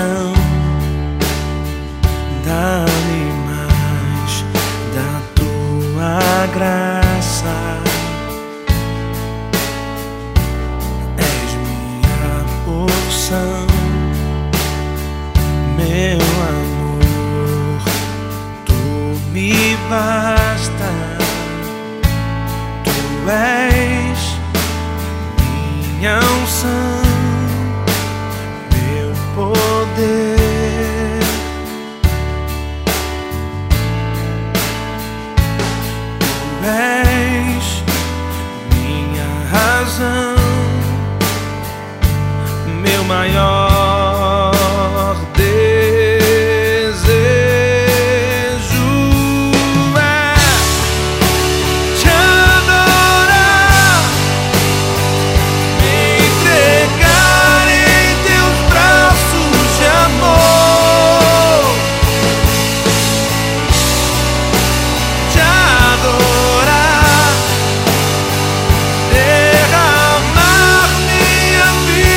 porção. Dá-me mais da tua graça. És minha porção, meu amor, tu me basta. Tu és minha unção, meu poder. Tu és minha razão, meu maior